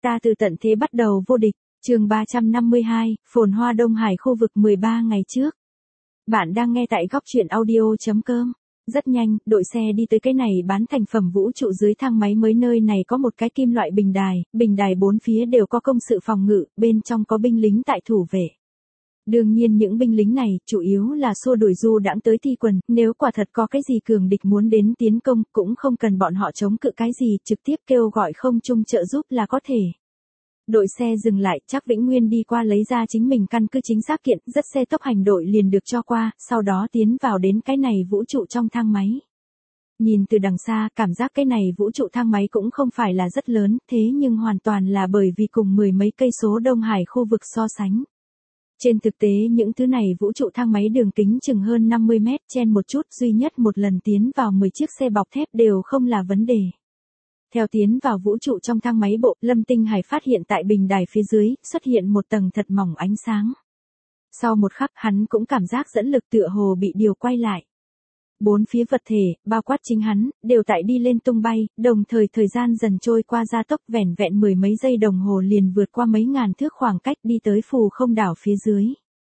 Ta từ tận thế bắt đầu vô địch, chương 352, phồn hoa Đông Hải khu vực 13 ngày trước. Bạn đang nghe tại góc truyện audio.com. Rất nhanh, đội xe đi tới cái này bán thành phẩm vũ trụ dưới thang máy mới. Nơi này có một cái kim loại bình đài bốn phía đều có công sự phòng ngự, bên trong có binh lính tại thủ vệ. Đương nhiên những binh lính này chủ yếu là xua đuổi du đãng tới thi quần, nếu quả thật có cái gì cường địch muốn đến tiến công cũng không cần bọn họ chống cự cái gì, trực tiếp kêu gọi không trung trợ giúp là có thể. Đội xe dừng lại, Trác Vĩnh Nguyên đi qua lấy ra chính mình căn cứ chính xác kiện, dắt xe tốc hành đội liền được cho qua, sau đó tiến vào đến cái này vũ trụ trong thang máy. Nhìn từ đằng xa, cảm giác cái này vũ trụ thang máy cũng không phải là rất lớn, thế nhưng hoàn toàn là bởi vì cùng mười mấy cây số Đông Hải khu vực so sánh. Trên thực tế những thứ này vũ trụ thang máy đường kính chừng hơn 50 mét, chen một chút, duy nhất một lần tiến vào 10 chiếc xe bọc thép đều không là vấn đề. Theo tiến vào vũ trụ trong thang máy bộ, Lâm Tinh Hải phát hiện tại bình đài phía dưới, xuất hiện một tầng thật mỏng ánh sáng. Sau một khắc hắn cũng cảm giác dẫn lực tựa hồ bị điều quay lại. Bốn phía vật thể, bao quát chính hắn, đều tại đi lên tung bay, đồng thời thời gian dần trôi qua gia tốc, vẻn vẹn mười mấy giây đồng hồ liền vượt qua mấy ngàn thước khoảng cách đi tới phù không đảo phía dưới.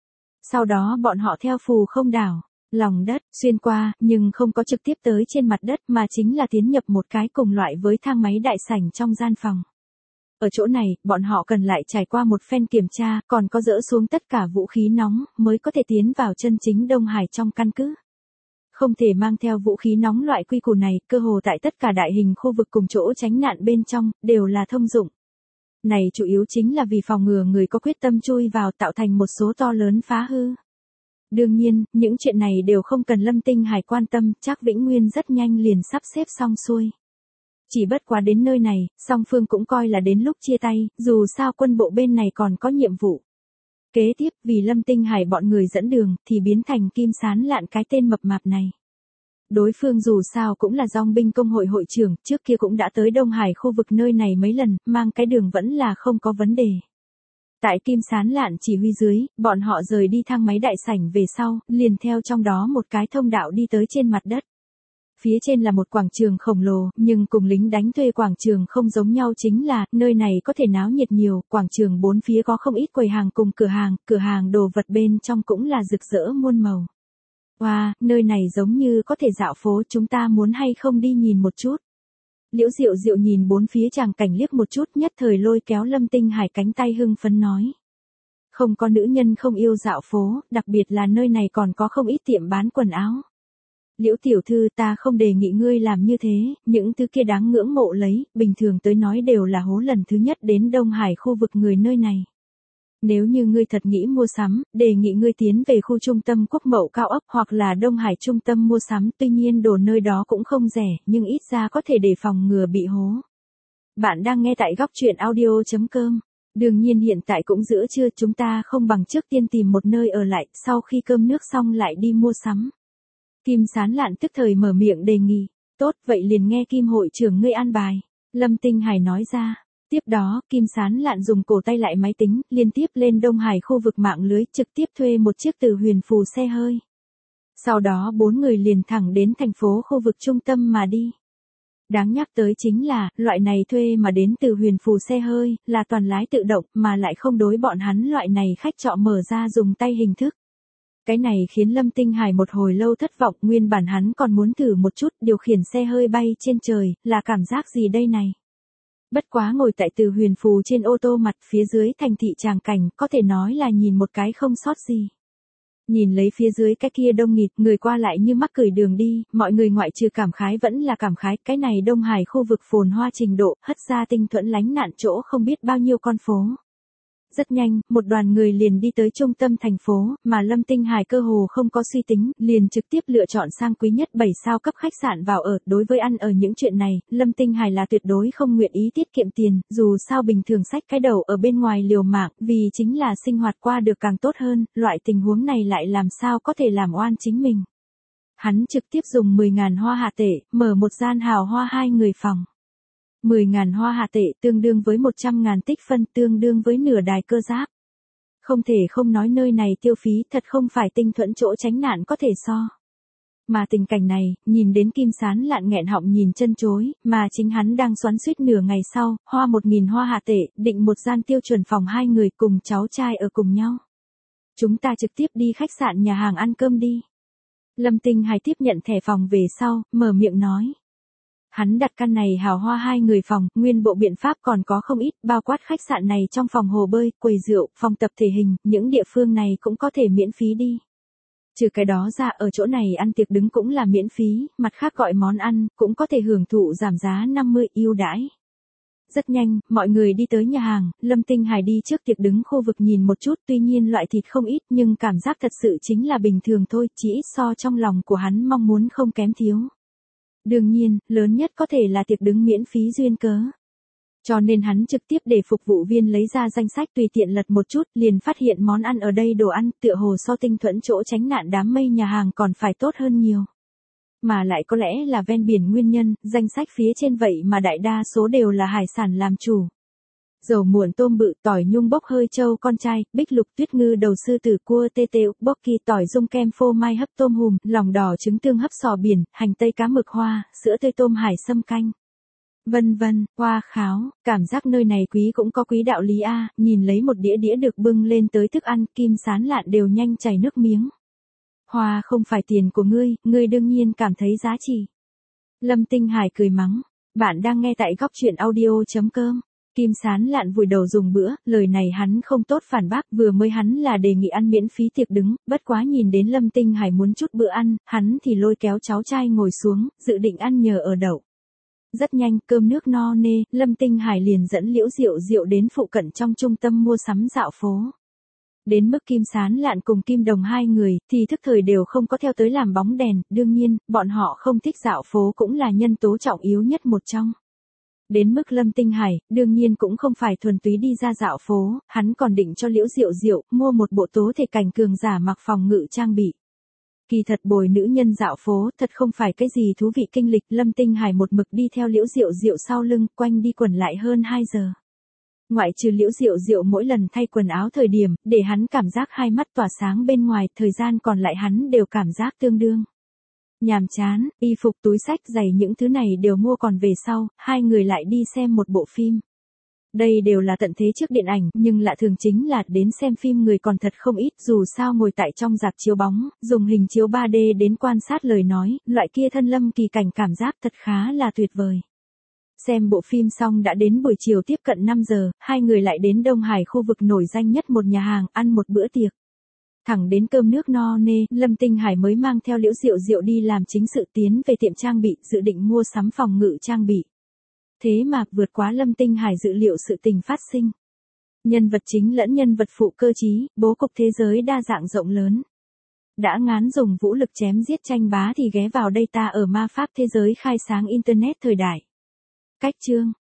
Sau đó bọn họ theo phù không đảo, lòng đất, xuyên qua, nhưng không có trực tiếp tới trên mặt đất mà chính là tiến nhập một cái cùng loại với thang máy đại sảnh trong gian phòng. Ở chỗ này, bọn họ cần lại trải qua một phen kiểm tra, còn có dỡ xuống tất cả vũ khí nóng, mới có thể tiến vào chân chính Đông Hải trong căn cứ. Không thể mang theo vũ khí nóng loại quy củ này, cơ hồ tại tất cả đại hình khu vực cùng chỗ tránh nạn bên trong, đều là thông dụng. Này chủ yếu chính là vì phòng ngừa người có quyết tâm chui vào tạo thành một số to lớn phá hư. Đương nhiên, những chuyện này đều không cần Lâm Tinh Hải quan tâm, Trác Vĩnh Nguyên rất nhanh liền sắp xếp xong xuôi. Chỉ bất quá đến nơi này, song phương cũng coi là đến lúc chia tay, dù sao quân bộ bên này còn có nhiệm vụ. Kế tiếp, vì Lâm Tinh Hải bọn người dẫn đường, thì biến thành Kim Sán Lạn cái tên mập mạp này. Đối phương dù sao cũng là dòng binh công hội hội trưởng, trước kia cũng đã tới Đông Hải khu vực nơi này mấy lần, mang cái đường vẫn là không có vấn đề. Tại Kim Sán Lạn chỉ huy dưới, bọn họ rời đi thang máy đại sảnh về sau, liền theo trong đó một cái thông đạo đi tới trên mặt đất. Phía trên là một quảng trường khổng lồ, nhưng cùng lính đánh thuê quảng trường không giống nhau chính là, nơi này có thể náo nhiệt nhiều, quảng trường bốn phía có không ít quầy hàng cùng cửa hàng đồ vật bên trong cũng là rực rỡ muôn màu. Wow, nơi này giống như có thể dạo phố, chúng ta muốn hay không đi nhìn một chút. Liễu Diệu Diệu nhìn bốn phía tràng cảnh liếc một chút, nhất thời lôi kéo Lâm Tinh Hải cánh tay hưng phấn nói. Không có nữ nhân không yêu dạo phố, đặc biệt là nơi này còn có không ít tiệm bán quần áo. Liễu tiểu thư, ta không đề nghị ngươi làm như thế, những thứ kia đáng ngưỡng mộ lấy, bình thường tới nói đều là hố lần thứ nhất đến Đông Hải khu vực người nơi này. Nếu như ngươi thật nghĩ mua sắm, đề nghị ngươi tiến về khu trung tâm Quốc Mậu cao ốc hoặc là Đông Hải trung tâm mua sắm, tuy nhiên đồ nơi đó cũng không rẻ, nhưng ít ra có thể đề phòng ngừa bị hố. Bạn đang nghe tại góc truyện audio.com. Đương nhiên hiện tại cũng giữa trưa, chúng ta không bằng trước tiên tìm một nơi ở lại, sau khi cơm nước xong lại đi mua sắm. Kim Sán Lạn tức thời mở miệng đề nghị. Tốt, vậy liền nghe Kim hội trưởng ngươi an bài. Lâm Tinh Hải nói ra. Tiếp đó, Kim Sán Lạn dùng cổ tay lại máy tính, liên tiếp lên Đông Hải khu vực mạng lưới, trực tiếp thuê một chiếc từ Huyền Phù xe hơi. Sau đó bốn người liền thẳng đến thành phố khu vực trung tâm mà đi. Đáng nhắc tới chính là, loại này thuê mà đến từ Huyền Phù xe hơi, là toàn lái tự động, mà lại không đối bọn hắn loại này khách trọ mở ra dùng tay hình thức. Cái này khiến Lâm Tinh Hải một hồi lâu thất vọng, nguyên bản hắn còn muốn thử một chút điều khiển xe hơi bay trên trời, là cảm giác gì đây này. Bất quá ngồi tại từ Huyền Phù trên ô tô mặt phía dưới thành thị tràng cảnh, có thể nói là nhìn một cái không sót gì. Nhìn lấy phía dưới cái kia đông nghịt, người qua lại như mắc cười đường đi, mọi người ngoại trừ cảm khái vẫn là cảm khái, cái này Đông Hải khu vực phồn hoa trình độ, hất ra tinh thuẫn lánh nạn chỗ không biết bao nhiêu con phố. Rất nhanh, một đoàn người liền đi tới trung tâm thành phố, mà Lâm Tinh Hải cơ hồ không có suy tính, liền trực tiếp lựa chọn sang quý nhất 7 sao cấp khách sạn vào ở. Đối với ăn ở những chuyện này, Lâm Tinh Hải là tuyệt đối không nguyện ý tiết kiệm tiền, dù sao bình thường xách cái đầu ở bên ngoài liều mạng, vì chính là sinh hoạt qua được càng tốt hơn, loại tình huống này lại làm sao có thể làm oan chính mình. Hắn trực tiếp dùng 10.000 hoa hạ tệ, mở một gian hào hoa 2 người phòng. 10.000 hoa hạ tệ tương đương với 100.000 tích phân, tương đương với nửa đài cơ giáp. Không thể không nói nơi này tiêu phí thật không phải tinh thuẫn chỗ tránh nạn có thể so. Mà tình cảnh này, nhìn đến Kim Sán Lạn nghẹn họng nhìn chân chối, mà chính hắn đang xoắn xuýt nửa ngày sau, hoa 1.000 hoa hạ tệ, định một gian tiêu chuẩn phòng 2 người cùng cháu trai ở cùng nhau. Chúng ta trực tiếp đi khách sạn nhà hàng ăn cơm đi. Lâm Tinh Hải tiếp nhận thẻ phòng về sau, mở miệng nói. Hắn đặt căn này hào hoa 2 người phòng, nguyên bộ biện pháp còn có không ít, bao quát khách sạn này trong phòng hồ bơi, quầy rượu, phòng tập thể hình, những địa phương này cũng có thể miễn phí đi. Trừ cái đó ra ở chỗ này ăn tiệc đứng cũng là miễn phí, mặt khác gọi món ăn, cũng có thể hưởng thụ giảm giá 50 ưu đãi. Rất nhanh, mọi người đi tới nhà hàng, Lâm Tinh Hải đi trước tiệc đứng khu vực nhìn một chút, tuy nhiên loại thịt không ít nhưng cảm giác thật sự chính là bình thường thôi, chỉ ít so trong lòng của hắn mong muốn không kém thiếu. Đương nhiên, lớn nhất có thể là tiệc đứng miễn phí duyên cớ. Cho nên hắn trực tiếp để phục vụ viên lấy ra danh sách tùy tiện lật một chút, liền phát hiện món ăn ở đây đồ ăn tựa hồ so Tinh Thuẫn chỗ tránh nạn đám mây nhà hàng còn phải tốt hơn nhiều. Mà lại có lẽ là ven biển nguyên nhân, danh sách phía trên vậy mà đại đa số đều là hải sản làm chủ. Dầu muộn tôm bự, tỏi nhung bốc hơi trâu con trai, bích lục tuyết ngư đầu sư tử cua tê tê, bốc kỳ tỏi dung kem phô mai hấp tôm hùm, lòng đỏ trứng tương hấp sò biển, hành tây cá mực hoa, sữa tươi tôm hải sâm canh. Vân vân, hoa kháo, cảm giác nơi này quý cũng có quý đạo lý a, nhìn lấy một đĩa đĩa được bưng lên tới thức ăn, Kim Sán Lạn đều nhanh chảy nước miếng. Hoa không phải tiền của ngươi đương nhiên cảm thấy giá trị. Lâm Tinh Hải cười mắng, bạn đang nghe tại góc truyện audio.com. Kim Sán Lạn vùi đầu dùng bữa, lời này hắn không tốt phản bác, vừa mới hắn là đề nghị ăn miễn phí tiệc đứng, bất quá nhìn đến Lâm Tinh Hải muốn chút bữa ăn, hắn thì lôi kéo cháu trai ngồi xuống, dự định ăn nhờ ở đậu. Rất nhanh, cơm nước no nê, Lâm Tinh Hải liền dẫn Liễu Diệu Diệu đến phụ cận trong trung tâm mua sắm dạo phố. Đến mức Kim Sán Lạn cùng Kim Đồng 2 người, thì thức thời đều không có theo tới làm bóng đèn, đương nhiên, bọn họ không thích dạo phố cũng là nhân tố trọng yếu nhất một trong. Đến mức Lâm Tinh Hải, đương nhiên cũng không phải thuần túy đi ra dạo phố, hắn còn định cho Liễu Diệu Diệu mua một bộ tố thể cảnh cường giả mặc phòng ngự trang bị. Kỳ thật bồi nữ nhân dạo phố thật không phải cái gì thú vị kinh lịch, Lâm Tinh Hải một mực đi theo Liễu Diệu Diệu sau lưng, quanh đi quẩn lại hơn 2 giờ. Ngoại trừ Liễu Diệu Diệu mỗi lần thay quần áo thời điểm, để hắn cảm giác hai mắt tỏa sáng bên ngoài, thời gian còn lại hắn đều cảm giác tương đương nhàm chán, y phục túi xách giày những thứ này đều mua còn về sau, hai người lại đi xem một bộ phim. Đây đều là tận thế trước điện ảnh, nhưng lạ thường chính là đến xem phim người còn thật không ít, dù sao ngồi tại trong rạp chiếu bóng, dùng hình chiếu 3D đến quan sát lời nói, loại kia thân lâm kỳ cảnh cảm giác thật khá là tuyệt vời. Xem bộ phim xong đã đến buổi chiều tiếp cận 5 giờ, hai người lại đến Đông Hải khu vực nổi danh nhất một nhà hàng, ăn một bữa tiệc. Thẳng đến cơm nước no nê, Lâm Tinh Hải mới mang theo Liễu Diệu Diệu đi làm chính sự tiến về tiệm trang bị, dự định mua sắm phòng ngự trang bị. Thế mà, vượt quá Lâm Tinh Hải dự liệu sự tình phát sinh. Nhân vật chính lẫn nhân vật phụ cơ trí, bố cục thế giới đa dạng rộng lớn. Đã ngán dùng vũ lực chém giết tranh bá thì ghé vào đây ta ở ma pháp thế giới khai sáng Internet thời đại. Cách chương